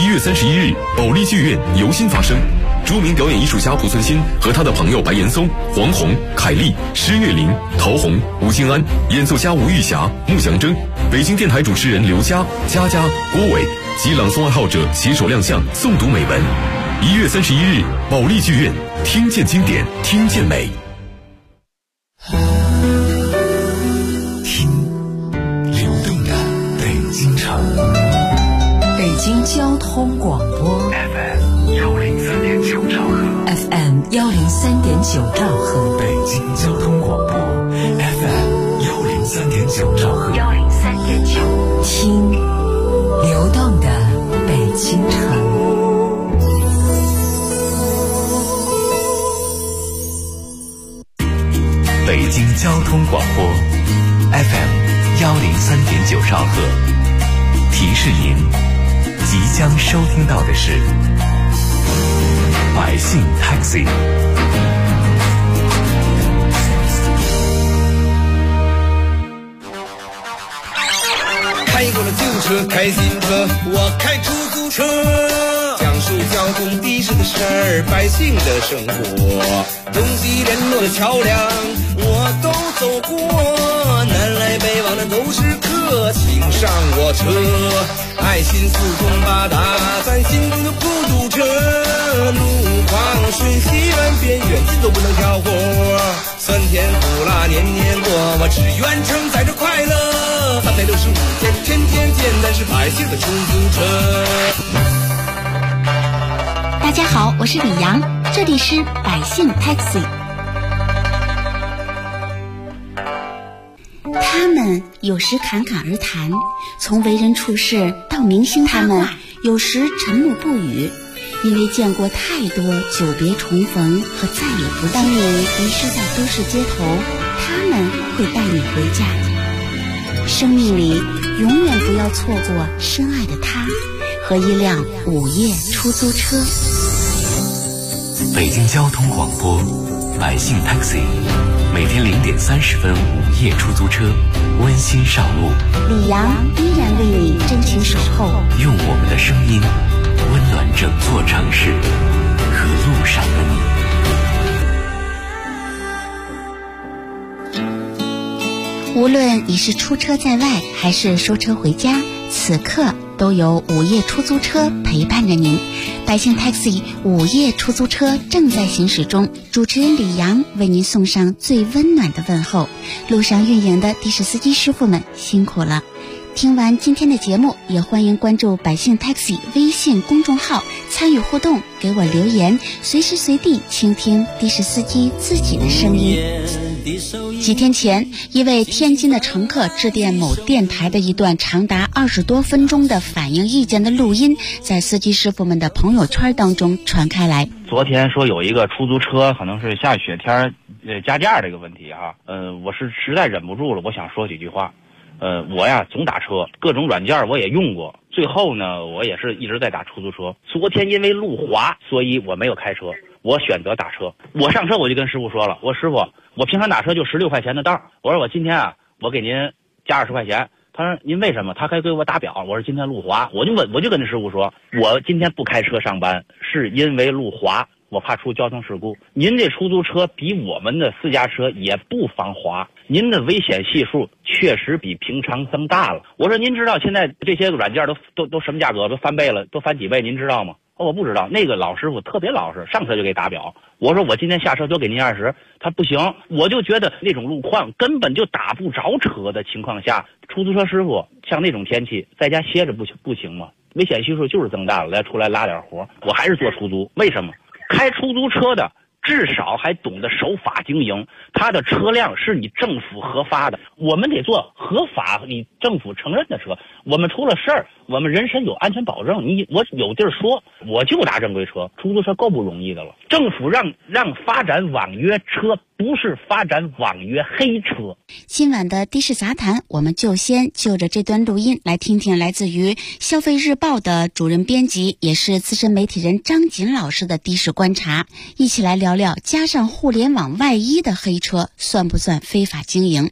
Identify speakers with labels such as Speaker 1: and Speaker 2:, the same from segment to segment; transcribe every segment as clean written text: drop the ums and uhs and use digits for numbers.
Speaker 1: 月31日，保利剧院由心发声。著名表演艺术家濮存昕和他的朋友白岩松、黄宏、凯丽、施月玲、陶虹、吴京安，演奏家吴玉霞、穆祥铮，北京电台主持人刘佳、佳佳、郭伟及朗诵爱好者携手亮相诵读美文。1月31日，保利剧院，听见经典，听见美。
Speaker 2: 听流动的北京城，
Speaker 3: 北京交通广播
Speaker 2: FM103.9兆赫
Speaker 3: ，FM103.9兆赫，
Speaker 2: 北京交通广播 FM103.9兆赫
Speaker 3: ，103.9，听流动的北京城。
Speaker 2: 北京交通广播 FM103.9兆赫，提示您即将收听到的是百姓 Taxi。
Speaker 4: 开过了旧车，开新车，我开出租车，讲述交通的士的事儿，百姓的生活，东西联络的桥梁我都走过，南来北往的都是客，请上我车，爱心四通八达，咱心中的孤独车，路况顺西弯边远近都不能挑活，酸甜苦辣年年过，我只愿承载着快乐，365天天天见，咱是百姓的出租车。
Speaker 5: 大家好，我是李阳，这里是百姓 Taxi。 他们有时侃侃而谈，从为人处事到明星八卦，有时沉默不语，因为见过太多久别重逢和再也不见。当你迷失在都市街头，他们会带你回家。生命里永远不要错过深爱的他和一辆午夜出租车。
Speaker 2: 北京交通广播百姓 Taxi， 每天0点30分午夜出租车，温馨上路。
Speaker 5: 李阳依然为你真情守候，
Speaker 2: 用我们的声音温暖整座城市和路上的你。
Speaker 5: 无论你是出车在外还是收车回家，此刻都有午夜出租车陪伴着您。百姓 Taxi 午夜出租车正在行驶中，主持人李阳为您送上最温暖的问候。路上运营的的士司机师傅们辛苦了。听完今天的节目，也欢迎关注百姓 Taxi 微信公众号，参与互动，给我留言，随时随地倾听的士司机自己的声音。几天前，一位天津的乘客致电某电台的一段长达20多分钟的反映意见的录音，在司机师傅们的朋友圈当中传开来。
Speaker 6: 昨天说有一个出租车可能是下雪天加价这个问题哈，我是实在忍不住了，我想说几句话。我呀总打车，各种软件我也用过，最后呢我也是一直在打出租车。昨天因为路滑，所以我没有开车，我选择打车。我上车我就跟师傅说了，我说师傅，我平常打车就16块钱的道，我说我今天啊我给您加20块钱。他说您为什么？他还给我打表。我说今天路滑，我就跟那师傅说，我今天不开车上班是因为路滑，我怕出交通事故。您这出租车比我们的私家车也不防滑，您的危险系数确实比平常增大了。我说您知道现在这些软件都什么价格，都翻倍了，都翻几倍，您知道吗？我不知道。那个老师傅特别老实，上车就给打表。我说我今天下车多给您20，他不行。我就觉得那种路况根本就打不着车的情况下，出租车师傅像那种天气在家歇着不行吗？危险系数就是增大了，来出来拉点活，我还是做出租。为什么？开出租车的至少还懂得守法经营，他的车辆是你政府核发的，我们得做合法你政府承认的车。我们出了事儿，我们人身有安全保证，我有地儿说，我就打正规车，出租车够不容易的了。政府让发展网约车，不是发展网约黑车。
Speaker 5: 今晚的的士杂谈，我们就先就着这段录音来听听来自于消费日报的主任编辑，也是资深媒体人张锦老师的的士观察，一起来聊聊加上互联网外衣的黑车算不算非法经营。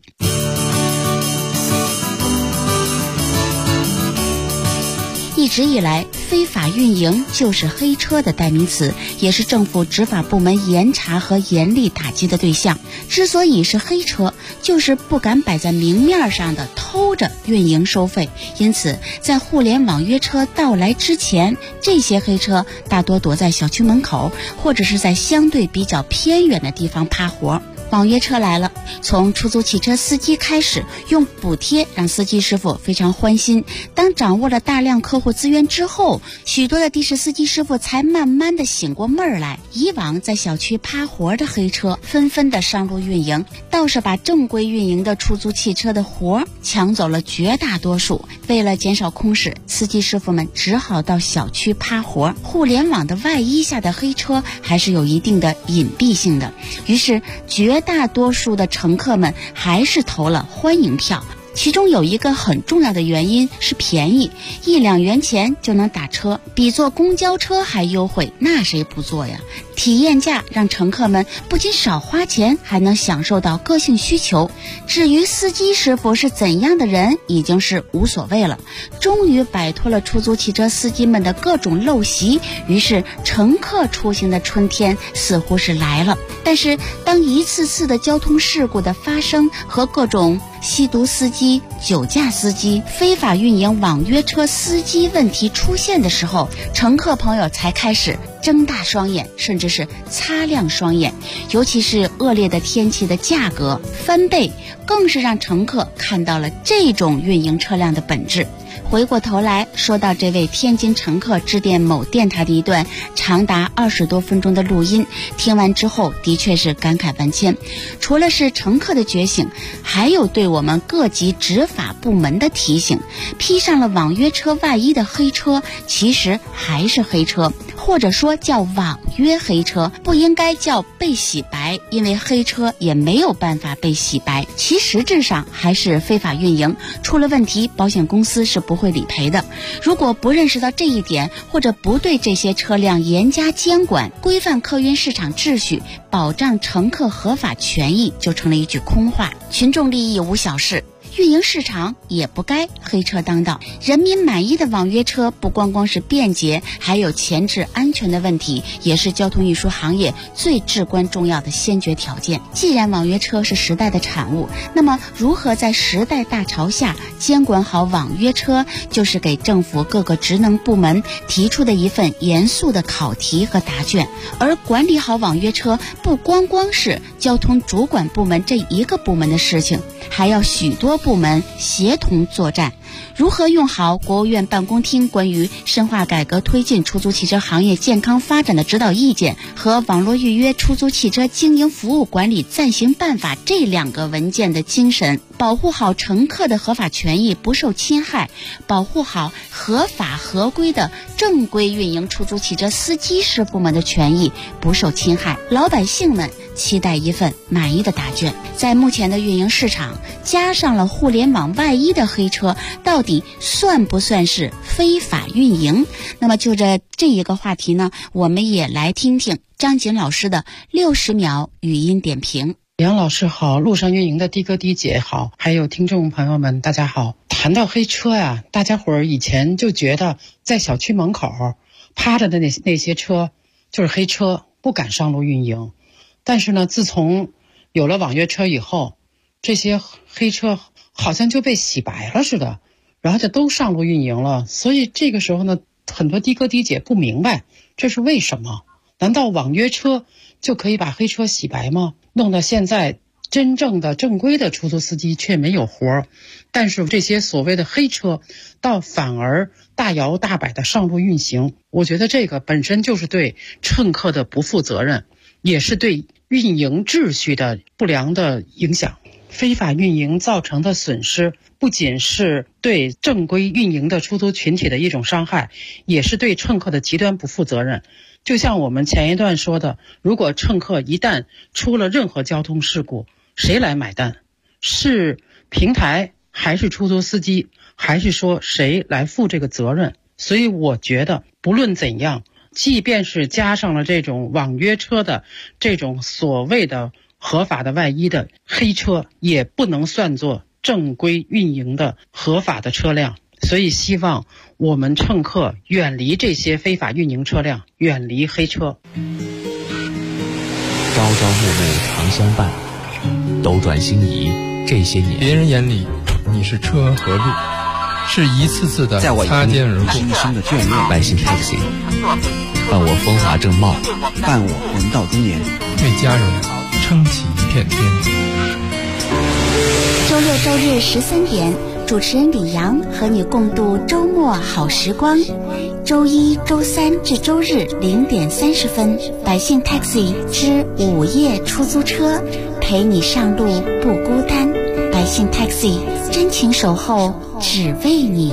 Speaker 5: 一直以来，非法运营就是黑车的代名词，也是政府执法部门严查和严厉打击的对象。之所以是黑车，就是不敢摆在明面上的偷着运营收费，因此在互联网约车到来之前，这些黑车大多躲在小区门口，或者是在相对比较偏远的地方趴活。网约车来了，从出租汽车司机开始，用补贴让司机师傅非常欢心。当掌握了大量客户资源之后，许多的的士司机师傅才慢慢的醒过味儿来。以往在小区趴活的黑车纷纷的上路运营，倒是把正规运营的出租汽车的活抢走了绝大多数。为了减少空室，司机师傅们只好到小区趴活。互联网的外衣下的黑车还是有一定的隐蔽性的，于是绝大多数的乘客们还是投了欢迎票。其中有一个很重要的原因是便宜，1-2元钱就能打车，比坐公交车还优惠，那谁不坐呀？体验价让乘客们不仅少花钱，还能享受到个性需求。至于司机师傅是怎样的人，已经是无所谓了。终于摆脱了出租汽车司机们的各种陋习，于是乘客出行的春天似乎是来了。但是当一次次的交通事故的发生和各种吸毒司机、酒驾司机、非法运营网约车司机问题出现的时候，乘客朋友才开始睁大双眼，甚至是擦亮双眼。尤其是恶劣的天气的价格翻倍，更是让乘客看到了这种运营车辆的本质。回过头来说到这位天津乘客致电某电台的一段长达20多分钟的录音，听完之后的确是感慨万千。除了是乘客的觉醒，还有对我们各级执法部门的提醒。披上了网约车外衣的黑车其实还是黑车，或者说叫网约黑车，不应该叫被洗白，因为黑车也没有办法被洗白，其实质上还是非法运营，出了问题保险公司是不会理赔的。如果不认识到这一点，或者不对这些车辆严加监管，规范客运市场秩序，保障乘客合法权益，就成了一句空话。群众利益无小事，运营市场也不该黑车当道。人民满意的网约车不光光是便捷，还有前置安全的问题，也是交通运输行业最至关重要的先决条件。既然网约车是时代的产物，那么如何在时代大潮下监管好网约车，就是给政府各个职能部门提出的一份严肃的考题和答卷。而管理好网约车不光光是交通主管部门这一个部门的事情，还要许多部门协同作战。如何用好国务院办公厅关于深化改革推进出租汽车行业健康发展的指导意见和网络预约出租汽车经营服务管理暂行办法这2个文件的精神，保护好乘客的合法权益不受侵害，保护好合法合规的正规运营出租汽车司机师傅们的权益不受侵害，老百姓们期待一份满意的答卷。在目前的运营市场，加上了互联网外衣的黑车，到底算不算是非法运营？那么就这一个话题呢，我们也来听听张锦老师的60秒语音点评。
Speaker 7: 杨老师好，路上运营的的哥的姐好，还有听众朋友们大家好。谈到黑车呀，大家伙儿以前就觉得在小区门口趴着的那些车就是黑车，不敢上路运营。但是呢，自从有了网约车以后，这些黑车好像就被洗白了似的，然后就都上路运营了。所以这个时候呢，很多的哥的姐不明白这是为什么。难道网约车就可以把黑车洗白吗？弄到现在真正的正规的出租司机却没有活，但是这些所谓的黑车倒反而大摇大摆的上路运行。我觉得这个本身就是对乘客的不负责任，也是对运营秩序的不良的影响。非法运营造成的损失不仅是对正规运营的出租群体的一种伤害，也是对乘客的极端不负责任。就像我们前一段说的，如果乘客一旦出了任何交通事故，谁来买单？是平台还是出租司机，还是说谁来负这个责任？所以我觉得不论怎样，即便是加上了这种网约车的这种所谓的合法的外衣的黑车，也不能算作正规运营的合法的车辆。所以希望我们乘客远离这些非法运营车辆，远离黑车。
Speaker 2: 朝朝暮暮常相伴，斗转星移这些年，
Speaker 8: 别人眼里你是车和路，是一次次的擦肩而过。
Speaker 9: 深深的眷恋。
Speaker 2: 百姓 taxi， 伴我风华正茂，
Speaker 9: 伴我人到中年，
Speaker 8: 为家人撑起一片天。
Speaker 5: 周六周日13点，主持人李阳和你共度周末好时光。周一、周三至周日0点30分，百姓 taxi 之午夜出租车，陪你上路不孤单。百姓 taxi 真情守候，只为你。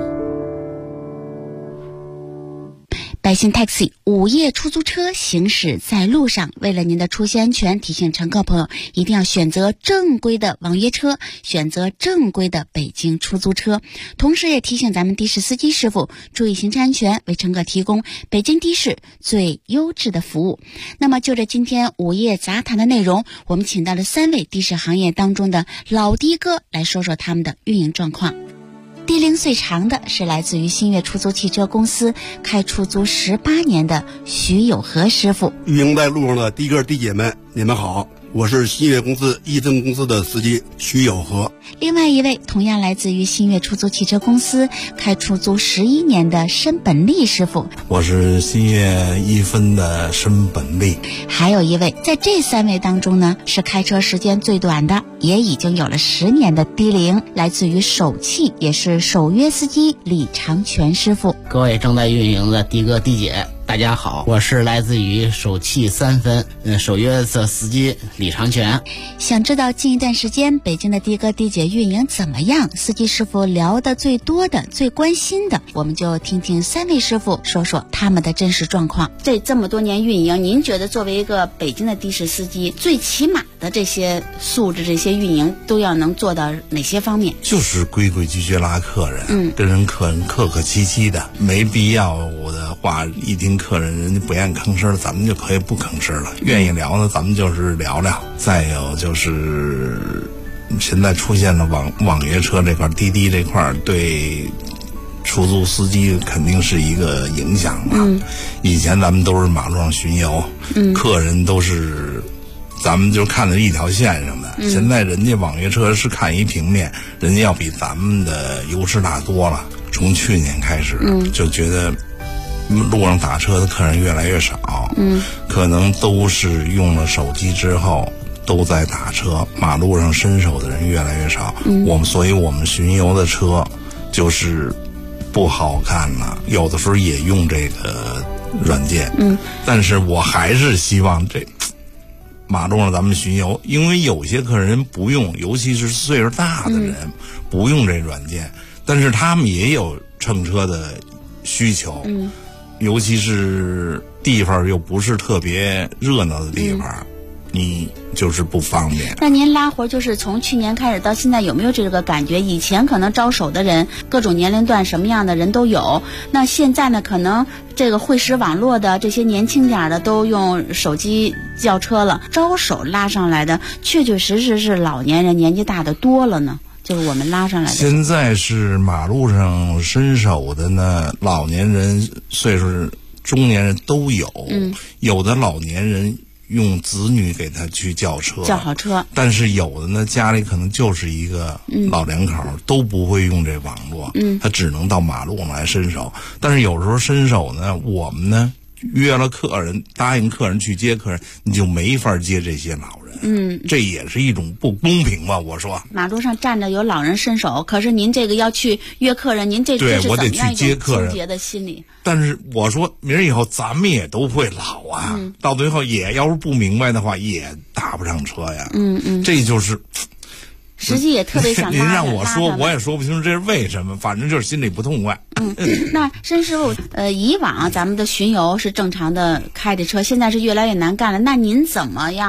Speaker 5: 百姓 taxi 午夜出租车行驶在路上，为了您的出行安全，提醒乘客朋友一定要选择正规的网约车，选择正规的北京出租车。同时也提醒咱们的士司机师傅注意行车安全，为乘客提供北京的士最优质的服务。那么就着今天午夜杂谈的内容，我们请到了3位的士行业当中的老的哥来说说他们的运营状况。低龄最长的是来自于新月出租汽车公司开出租18年的徐有和师傅。
Speaker 10: 运营在路上的的哥的姐们，你们好，我是新月公司易增公司的司机徐有和。
Speaker 5: 另外一位同样来自于新月出租汽车公司开出租11年的申本利师傅。
Speaker 10: 我是新月一分的申本利。
Speaker 5: 还有一位在这3位当中呢，是开车时间最短的，也已经有了10年的低龄，来自于首汽，也是首约司机李长全师傅。
Speaker 11: 各位正在运营的的哥的姐，大家好，我是来自于首汽3分首约的司机李长全。
Speaker 5: 想知道近一段时间北京的的哥的姐运营怎么样，司机师傅聊得最多的、最关心的，我们就听听3位师傅说说他们的真实状况。这么多年运营，您觉得作为一个北京的的士司机，最起码的这些素质、这些运营都要能做到哪些方面？
Speaker 10: 就是规规矩矩拉客人，跟客人客客气气的，没必要的话一听客人人家不愿意吭声，咱们就可以不吭声了。愿意聊呢，咱们就是聊聊。再有就是现在出现了网约车这块，滴滴这块，对出租司机肯定是一个影响嘛。以前咱们都是马路上巡游，客人都是咱们就看着一条线上的。现在人家网约车是看一平面，人家要比咱们的优势大多了。从去年开始，就觉得路上打车的客人越来越少，可能都是用了手机之后都在打车，马路上伸手的人越来越少。所以我们巡游的车就是不好看了，有的时候也用这个软件。但是我还是希望这马路上咱们巡游，因为有些客人不用，尤其是岁数大的人，不用这软件，但是他们也有乘车的需求。尤其是地方又不是特别热闹的地方，你就是不方便。
Speaker 5: 那您拉活就是从去年开始到现在，有没有这个感觉？以前可能招手的人各种年龄段什么样的人都有，那现在呢，可能这个会使网络的这些年轻点的都用手机叫车了，招手拉上来的确确实实是老年人，年纪大的多了呢。就是我们拉上来的。
Speaker 10: 现在是马路上伸手的呢，老年人、岁数中年人都有。有的老年人用子女给他去叫车，
Speaker 5: 叫好车。但
Speaker 10: 是有的呢，家里可能就是一个老两口，都不会用这网络，他只能到马路上来伸手。但是有时候伸手呢，我们呢约了客人，答应客人去接客人，你就没法接这些老人。这也是一种不公平吧？我说，
Speaker 5: 马路上站着有老人伸手，可是您这个要去约客人，您这是
Speaker 10: 我得去接客人，
Speaker 5: 纠结的心理。
Speaker 10: 但是我说，明儿以后咱们也都会老啊，到最后也要是不明白的话，也搭不上车呀。这就是。
Speaker 5: 实际也特别想拉。
Speaker 10: 您让我说，我也说不清楚这是为什么，反正就是心里不痛快。
Speaker 5: 那申师傅，以往咱们的巡游是正常的开的车，现在是越来越难干了。那您怎么样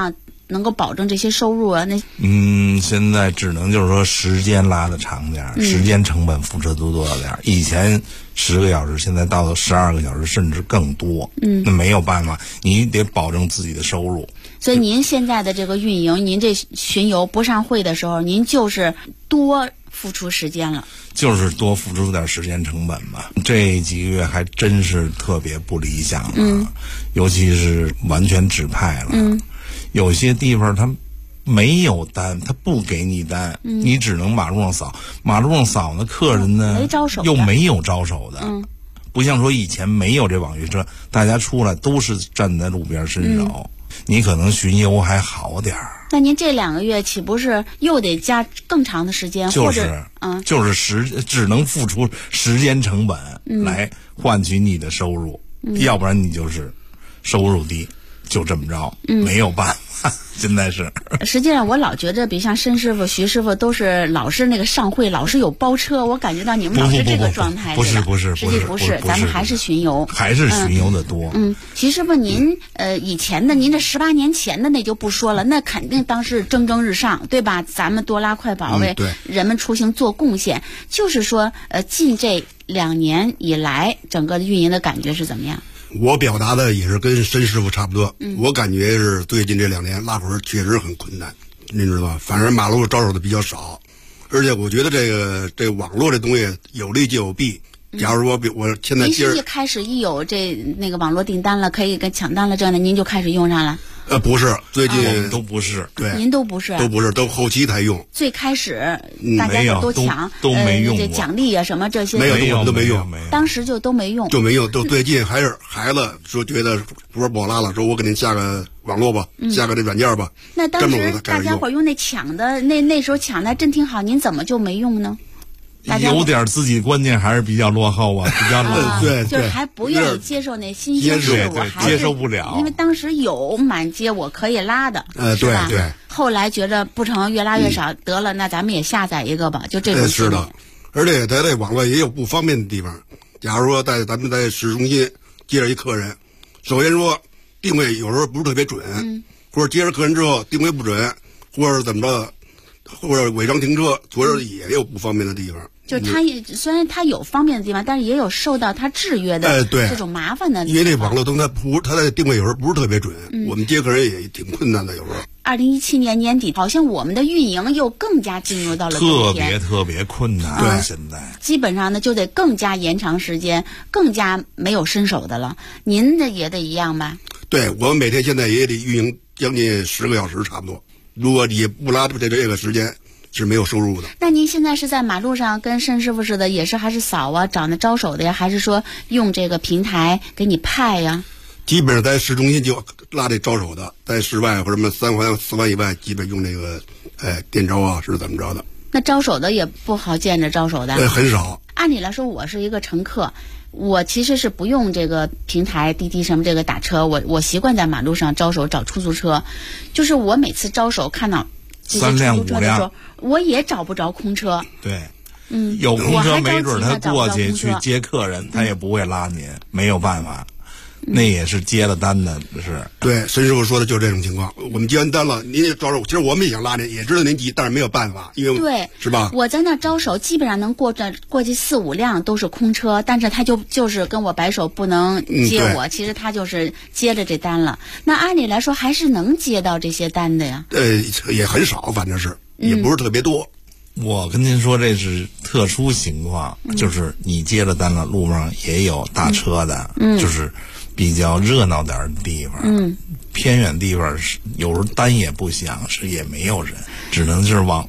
Speaker 5: 能够保证这些收入啊？
Speaker 10: 现在只能就是说时间拉得长点，时间成本付出多点。以前10个小时，现在到了12个小时，甚至更多。那没有办法，你得保证自己的收入。
Speaker 5: 所以您现在的这个运营，您这巡游不上会的时候，您就是多付出时间了，
Speaker 10: 就是多付出点时间成本嘛。这几个月还真是特别不理想了，尤其是完全指派了。有些地方他没有单，他不给你单，你只能马路上扫。马路上扫呢，客人呢
Speaker 5: 没招手，
Speaker 10: 又没有招手的。不像说以前没有这网约车，大家出来都是站在路边伸手。你可能巡游还好点儿。
Speaker 5: 那您这2个月岂不是又得加更长的时间？
Speaker 10: 就是只能付出时间成本来换取你的收入，要不然你就是收入低，就这么着，没有办法。现在是，
Speaker 5: 实际上我老觉着，比如像申师傅、徐师傅都是老是那个上会，老是有包车，我感觉到你们老是这个状态。
Speaker 10: 不是，
Speaker 5: 实际不是，咱们还是巡游，
Speaker 10: 还是巡游的多。
Speaker 5: 徐师傅，您以前的，您这18年前的那就不说了，那肯定当时蒸蒸日上，对吧？咱们多拉快跑为人们出行做贡献。就是说，近这2年以来，整个运营的感觉是怎么样？
Speaker 12: 我表达的也是跟申师傅差不多，我感觉是最近这2年拉活确实很困难，您知道吧？反正马路招手的比较少，而且我觉得这网络这东西有利就有弊。假如说我现在
Speaker 5: 您一开始一有那个网络订单了，可以跟抢单了这样的，您就开始用上了？
Speaker 12: 不是，最近
Speaker 10: 都不是，
Speaker 12: 对，
Speaker 5: 您都不是，
Speaker 12: 都后期才用。
Speaker 5: 最开始大家都抢，
Speaker 10: 都没用
Speaker 5: 这奖励啊什么这些，
Speaker 12: 没有，我们都没用，
Speaker 5: 当时就都没用，
Speaker 12: 都最近还是孩子说觉得不是不好拉了，说我给您下个网络吧，下个这软件吧。
Speaker 5: 那当时大家伙用那抢的，那时候抢的还真挺好，您怎么就没用呢？
Speaker 10: 有点自己观念还是比较落后啊，比较
Speaker 12: 对，
Speaker 5: 就是还不愿意接受那新鲜事物，还
Speaker 10: 接受不了。
Speaker 5: 因为当时有满街我可以拉的，是吧？
Speaker 12: 对。
Speaker 5: 后来觉得不成，越拉越少，得了，那咱们也下载一个吧，就这种。
Speaker 12: 是的，而且在这网络也有不方便的地方。假如说咱们在市中心接着一客人，首先说定位有时候不是特别准，或者接着客人之后定位不准，或者怎么着。或者违章停车，左右也有不方便的地方。
Speaker 5: 就是它也虽然它有方便的地方，但是也有受到它制约的这种麻烦的地方。
Speaker 12: 因为这网络灯它的定位有时候不是特别准，我们接客人也挺困难的。有时候
Speaker 5: 2017年年底，好像我们的运营又更加进入到了冬天，
Speaker 10: 特别困难。
Speaker 12: 对，
Speaker 10: 现在
Speaker 5: 基本上呢就得更加延长时间，更加没有伸手的了。您的也得一样吧？
Speaker 12: 对，我们每天现在也得运营将近10个小时差不多。如果你不拉这个时间，是没有收入的。
Speaker 5: 那您现在是在马路上跟申师傅似的，也是还是扫啊，找那招手的呀，还是说用这个平台给你派呀？
Speaker 12: 基本上在市中心就拉这招手的，在室外或者什么3环4环以外，基本用这个电招啊，是怎么着的？
Speaker 5: 那招手的也不好见着招手的，
Speaker 12: 很少。
Speaker 5: 按理来说，我是一个乘客。我其实是不用这个平台滴滴什么这个打车，我习惯在马路上招手找出租车，就是我每次招手看到这些出租车的时候，我也找不着空车。
Speaker 10: 对，有空车没准他过去接客人，他也不会拉您，没有办法。那也是接了单的，是
Speaker 12: 对。申师傅说的就是这种情况。我们接完单了，您也招手，其实我们也想拉您，也知道您急，但是没有办法，因为
Speaker 5: 对，
Speaker 12: 是吧？
Speaker 5: 我在那招手，基本上能过去4、5辆都是空车，但是他就是跟我摆手不能接我，其实他就是接着这单了。那按理来说还是能接到这些单的呀？
Speaker 12: 也很少，反正是也不是特别多。
Speaker 10: 我跟您说，这是特殊情况，就是你接了单了，路上也有大车的，就是比较热闹点的地方，偏远地方有时候单也不响，是也没有人，只能是往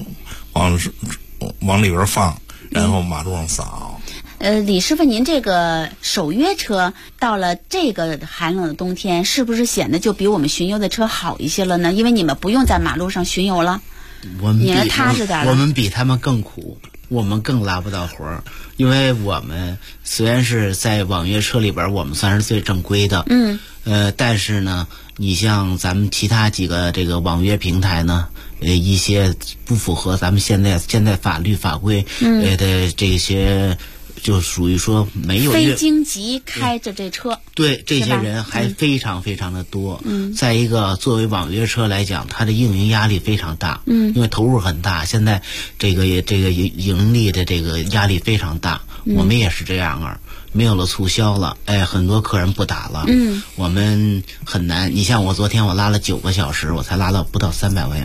Speaker 10: 里边放，然后马路上扫。
Speaker 5: 李师傅，您这个首约车到了这个寒冷的冬天，是不是显得就比我们巡游的车好一些了呢？因为你们不用在马路上巡游了。你们踏实点了。
Speaker 11: 我们比他们更苦，我们更拉不到活儿，因为我们虽然是在网约车里边，我们算是最正规的，但是呢，你像咱们其他几个这个网约平台呢，一些不符合咱们现在法律法规的这些就属于说没有
Speaker 5: 非京籍开着这车，
Speaker 11: 对这些人还非常非常的多。再一个，作为网约车来讲，它的运营压力非常大，因为投入很大，现在这个盈利的这个压力非常大。我们也是这样啊，没有了促销了，很多客人不打了，我们很难。你像我昨天我拉了9个小时，我才拉了不到300块钱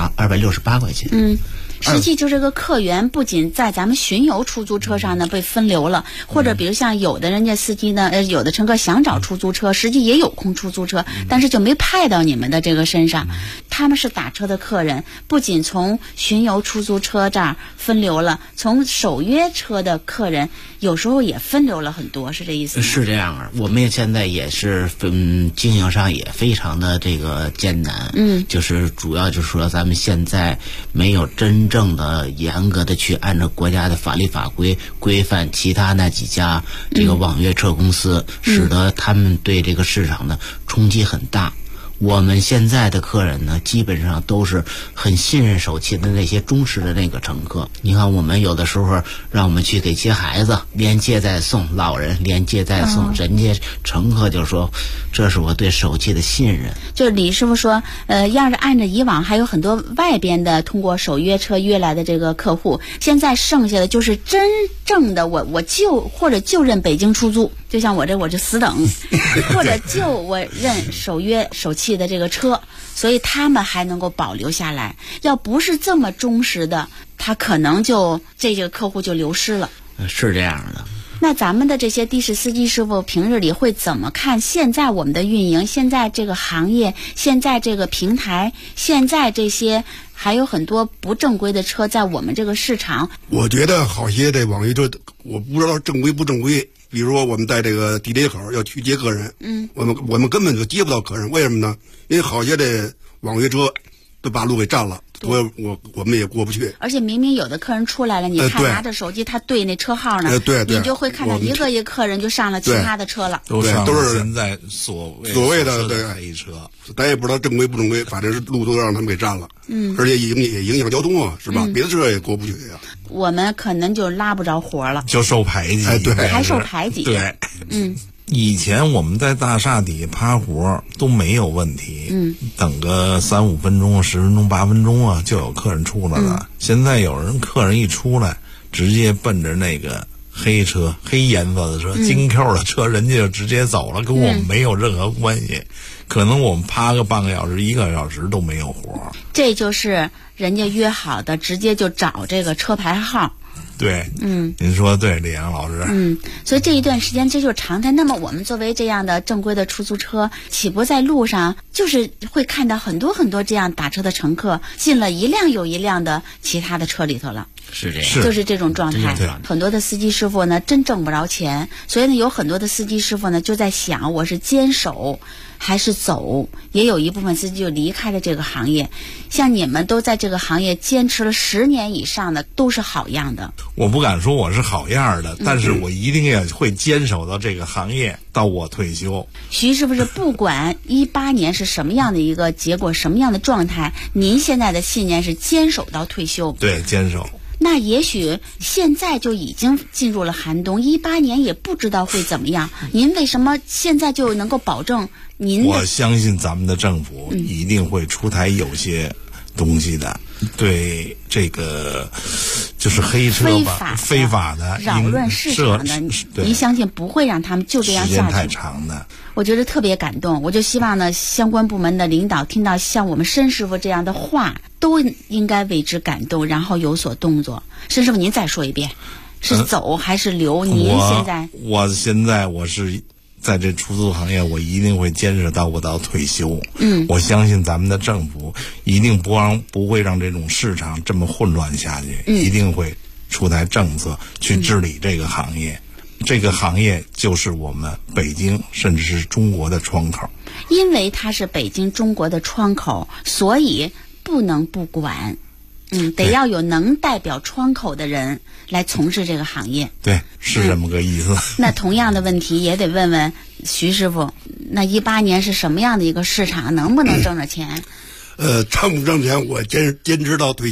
Speaker 11: ，268块钱。
Speaker 5: 实际就这个客源不仅在咱们巡游出租车上呢被分流了，或者比如像有的人家司机呢，有的乘客想找出租车，实际也有空出租车，但是就没派到你们的这个身上。他们是打车的客人，不仅从巡游出租车这儿分流了，从首约车的客人有时候也分流了很多，是这意思吗？
Speaker 11: 是这样啊，我们现在也是经营上也非常的这个艰难，就是主要就是说咱们现在没有真正的严格的去按照国家的法律法规规范其他那几家这个网约车公司，使得他们对这个市场的冲击很大。我们现在的客人呢，基本上都是很信任手气的那些忠实的那个乘客。你看，我们有的时候让我们去给接孩子，连接再送，老人连接再送，人家乘客就说，这是我对手气的信任。
Speaker 5: 就李师傅说，要是按照以往还有很多外边的通过首约车约来的这个客户，现在剩下的就是真正的我就认北京出租，就像我就死等，或者我认首约首汽的这个车，所以他们还能够保留下来。要不是这么忠实的，他可能这个客户就流失了。
Speaker 11: 是这样的。
Speaker 5: 那咱们的这些的士司机师傅平日里会怎么看现在我们的运营，现在这个行业，现在这个平台，现在这些还有很多不正规的车在我们这个市场？
Speaker 12: 我觉得好些这网约车，我不知道正规不正规。比如说我们在这个地铁口要去接客人，我们根本就接不到客人，为什么呢？因为好些这网约车都把路给占了，我们也过不去。
Speaker 5: 而且明明有的客人出来了，你看拿着手机他对那车号呢，你就会看到一个客人就上了其他的车了。
Speaker 10: 都是现在所谓的黑车，
Speaker 12: 咱也不知道正规不正规，反正是路都让他们给占了。而且也影响交通啊，是吧？别的车也过不去呀。
Speaker 5: 我们可能就拉不着活了，
Speaker 10: 就受排挤。
Speaker 12: 对，
Speaker 5: 还受排挤。
Speaker 10: 对，以前我们在大厦底下趴活都没有问题，等个3-5分钟、10分钟、8分钟啊，就有客人出来了。现在客人一出来，直接奔着那个黑车、黑颜色的车、金 Q 的车，人家就直接走了，跟我们没有任何关系。可能我们趴个半个小时、1个小时都没有活。
Speaker 5: 这就是人家约好的，直接就找这个车牌号。
Speaker 10: 对，您说对，李阳老师。
Speaker 5: 所以这一段时间这就是常态。那么我们作为这样的正规的出租车，岂不在路上就是会看到很多很多这样打车的乘客进了一辆又一辆的其他的车里头了？
Speaker 11: 是这样，
Speaker 5: 就是这种状态。很多的司机师傅呢，真挣不着钱，所以呢，有很多的司机师傅呢就在想，我是坚守还是走？也有一部分司机就离开了这个行业。像你们都在这个行业坚持了10年以上的，都是好样的。
Speaker 10: 我不敢说我是好样的，但是我一定也会坚守到这个行业到我退休。
Speaker 5: 徐师傅是不管18年是什么样的一个结果，什么样的状态，您现在的信念是坚守到退休。
Speaker 10: 对，坚守。
Speaker 5: 那也许现在就已经进入了寒冬，18年也不知道会怎么样。您为什么现在就能够保证您的？
Speaker 10: 我相信咱们的政府一定会出台有些东西的，对这个就是黑车吧，非法的
Speaker 5: 扰乱市场的，您相信不会让他们就这样下去？
Speaker 10: 时间太长的。
Speaker 5: 我觉得特别感动，我就希望呢，相关部门的领导听到像我们申师傅这样的话，都应该为之感动，然后有所动作。申师傅，您再说一遍，是走还是留？您现在？
Speaker 10: 我现在我是在这出租行业，我一定会坚持到我到退休。我相信咱们的政府一定不会让这种市场这么混乱下去，一定会出台政策去治理这个行业。这个行业就是我们北京甚至是中国的窗口。
Speaker 5: 因为它是北京中国的窗口，所以不能不管。得要有能代表窗口的人来从事这个行业。
Speaker 10: 对，是这么个意思。
Speaker 5: 那同样的问题也得问问徐师傅，那18年是什么样的一个市场，能不能挣着钱？
Speaker 12: 挣不挣钱我坚持到退休。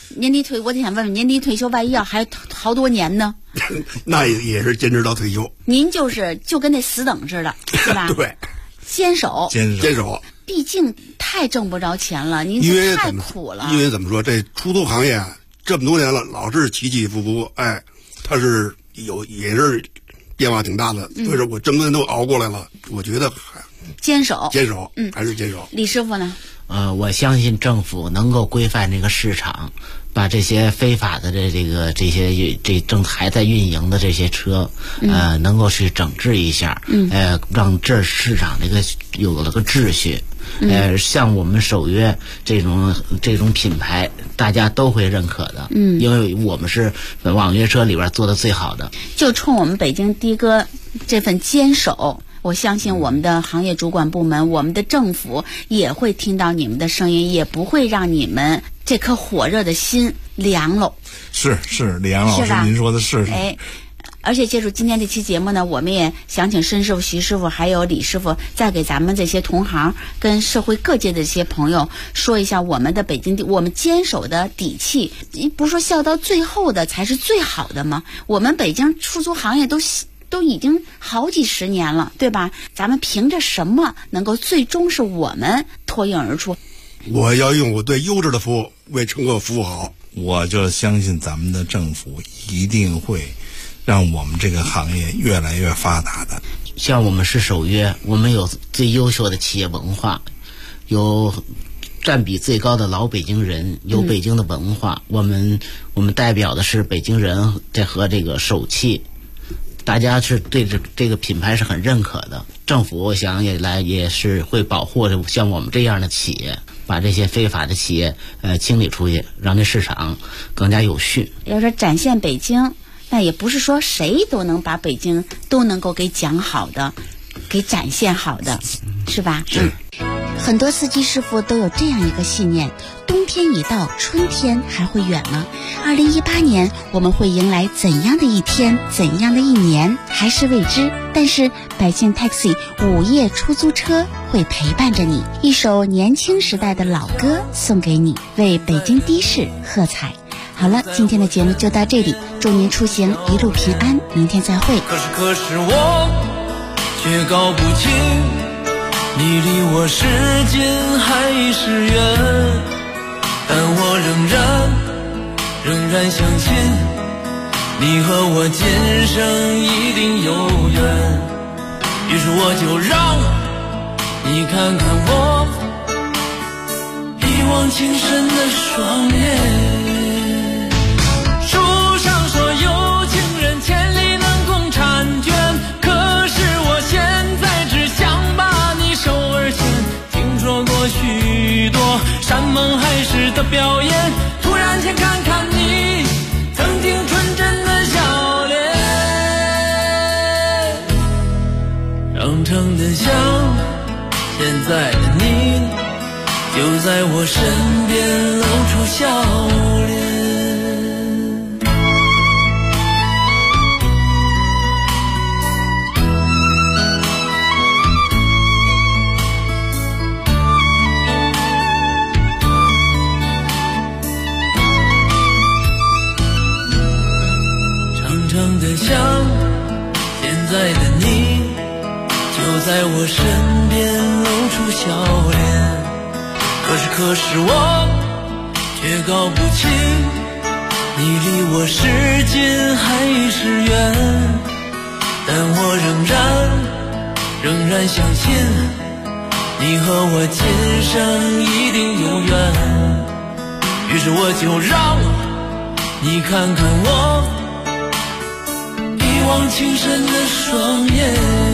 Speaker 5: 年底我就想问问，年底退休万一要还好多年呢？
Speaker 12: 那也是坚持到退休。
Speaker 5: 您就跟那死等似的，是吧？
Speaker 12: 对，
Speaker 5: 坚守。毕竟太挣不着钱了，您太苦了。
Speaker 12: 因为怎么说，这出租行业这么多年了，老是起起伏伏，哎，它是也是变化挺大的。所以说我这么多年都熬过来了，我觉得
Speaker 5: 坚守，
Speaker 12: 还是坚守。
Speaker 5: 李师傅呢？
Speaker 11: 我相信政府能够规范这个市场，把这些非法的这正还在运营的这些车，能够去整治一下，让这市场这个有了个秩序。像我们首约这种品牌，大家都会认可的，因为我们是网约车里边做的最好的。
Speaker 5: 就冲我们北京的哥这份坚守，我相信我们的行业主管部门，我们的政府也会听到你们的声音，也不会让你们这颗火热的心凉喽。
Speaker 10: 是李阳老师，您说的是。
Speaker 5: 而且借助今天这期节目呢，我们也想请申师傅、徐师傅还有李师傅，再给咱们这些同行跟社会各界的这些朋友说一下我们的北京我们坚守的底气。不是说笑到最后的才是最好的吗？我们北京出租行业都已经好几十年了，对吧？咱们凭着什么能够最终是我们脱颖而出？
Speaker 12: 我要用我对优质的服务为乘客服务好。
Speaker 10: 我就相信咱们的政府一定会让我们这个行业越来越发达的。
Speaker 11: 像我们是首约，我们有最优秀的企业文化，有占比最高的老北京人，有北京的文化，我们代表的是北京人和这个手气，大家是对这个品牌是很认可的。政府我想也是会保护像我们这样的企业，把这些非法的企业清理出去，让这市场更加有序。
Speaker 5: 要说展现北京，那也不是说谁都能把北京都能够给讲好的，给展现好的，是吧？很多司机师傅都有这样一个信念，冬天已到，春天还会远吗？2018年我们会迎来怎样的一天，怎样的一年，还是未知。但是百姓 Taxi 午夜出租车会陪伴着你，一首年轻时代的老歌送给你，为北京的士喝彩。好了，今天的节目就到这里，祝您出行一路平安，明天再会。
Speaker 13: 可是我却搞不清，你离我是近还是远，但我仍然相信，你和我今生一定有缘。于是我就让你看看我一往情深的双眼。书上说有情人千里能共婵娟，可是我现在只想把你手儿牵。听说过许多山盟海誓的表演，突然间看看你曾经纯真的笑脸。长长的想，现在的你就在我身边露出笑脸。长的想，现在的你就在我身边露出笑脸。可是我却搞不清，你离我是近还是远，但我仍然相信，你和我今生一定有缘。于是我就让你看看我一往情深的双眼。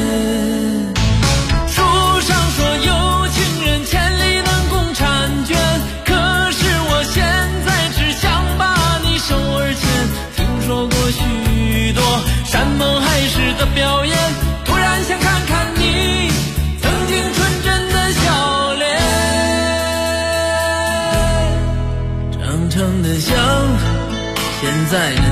Speaker 13: 书上说有情人千里能共婵娟，可是我现在只想把你手儿牵。听说过许多山盟海誓的表演，突然想看看你曾经纯真的笑脸。长长的想，现在的